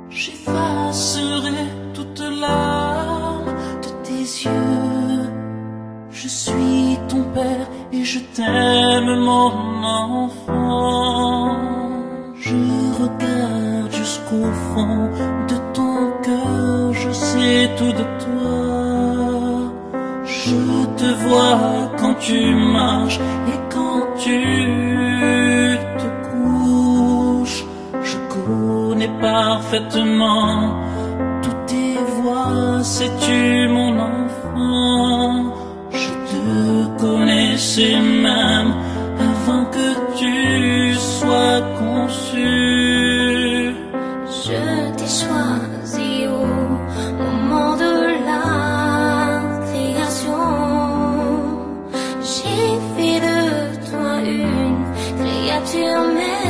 J'effacerai toute larme de tes yeux. Je suis ton père et je t'aime, mon enfant. Je regarde jusqu'au fond de ton cœur, je sais tout de toi. Je te vois quand tu marches et quand tu te couches. Je connais parfaitement toutes tes voix, sais-tu mon enfant? Je te connaissais même avant que tu sois conçu. Je t'ai choisi au moment de la création. J'ai fait de toi une créature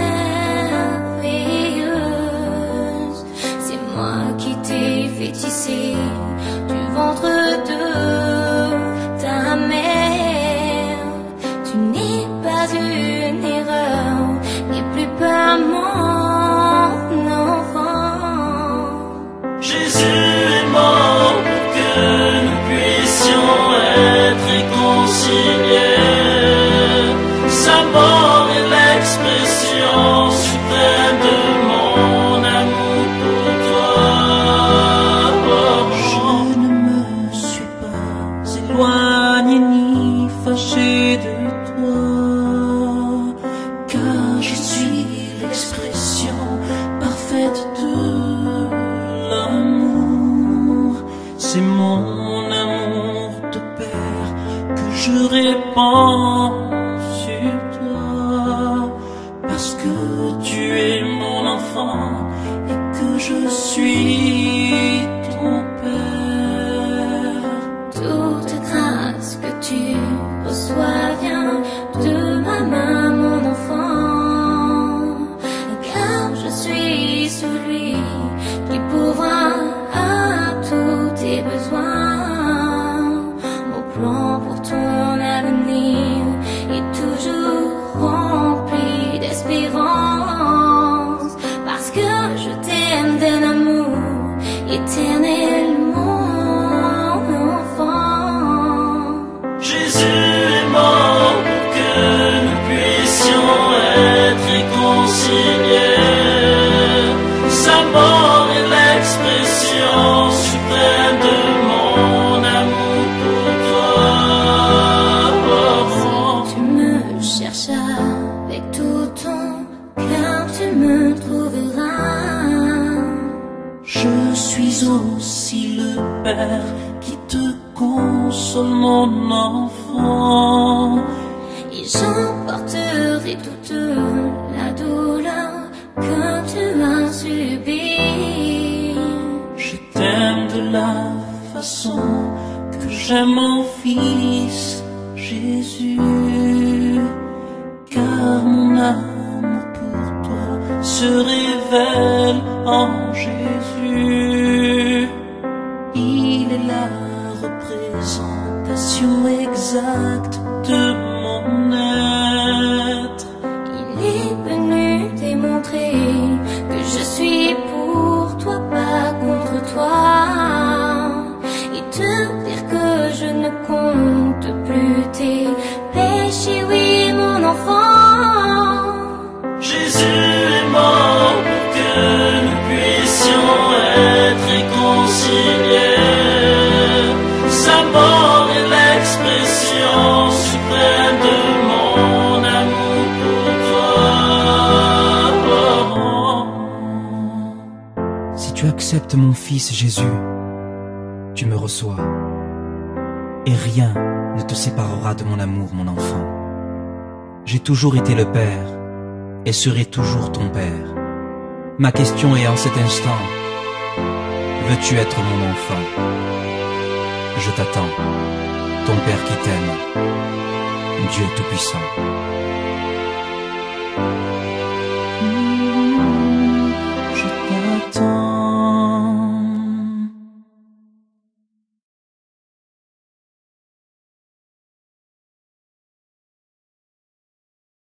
merveilleuse. C'est moi qui t'ai fait tisser du ventre de ta mère. Tu n'es pas une erreur, n'aie plus peur mon enfant. Jésus est mort pour que nous puissions être réconciliés. Sa mort est l'expression suprême de mon amour pour toi. Je ne me suis pas éloigné ni fâché de toi, car je suis l'expression parfaite de l'amour. C'est mon amour de père que je répands sur toi, parce que tu es mon enfant et que je suis ton père. Toute grâce que tu reçois vient de ma main, mon enfant, car je suis celui qui pourra à tous tes besoins. Mon plan pour ton avenir est toujours rempli d'espérance, parce que je t'aime d'un amour éternel, mon enfant. Jésus est mort pour que nous puissions être réconciliés. Sa mort est l'expression suprême de mon amour pour toi. Tu me cherchas avec tout ton cœur, tu me trouveras. Je suis aussi le Père qui te console, mon enfant. Et j'emporterai toute la douleur que tu as subie. Je t'aime de la façon que j'aime mon fils Jésus, car mon amour pour toi se révèle en Jésus. Il est la représentation exacte de mon être. Il est venu démontrer que je suis pour toi, pas contre toi, et te dire que je ne compte plus tes péchés, oui mon enfant. Jésus est mort pour que nous puissions être réconciliés. Sa mort est l'expression suprême de mon amour pour toi. Si tu acceptes mon fils Jésus, tu me reçois, et rien ne te séparera de mon amour, mon enfant. J'ai toujours été le Père, et serai toujours ton Père. Ma question est en cet instant, veux-tu être mon enfant? Je t'attends, ton Père qui t'aime, Dieu Tout-Puissant.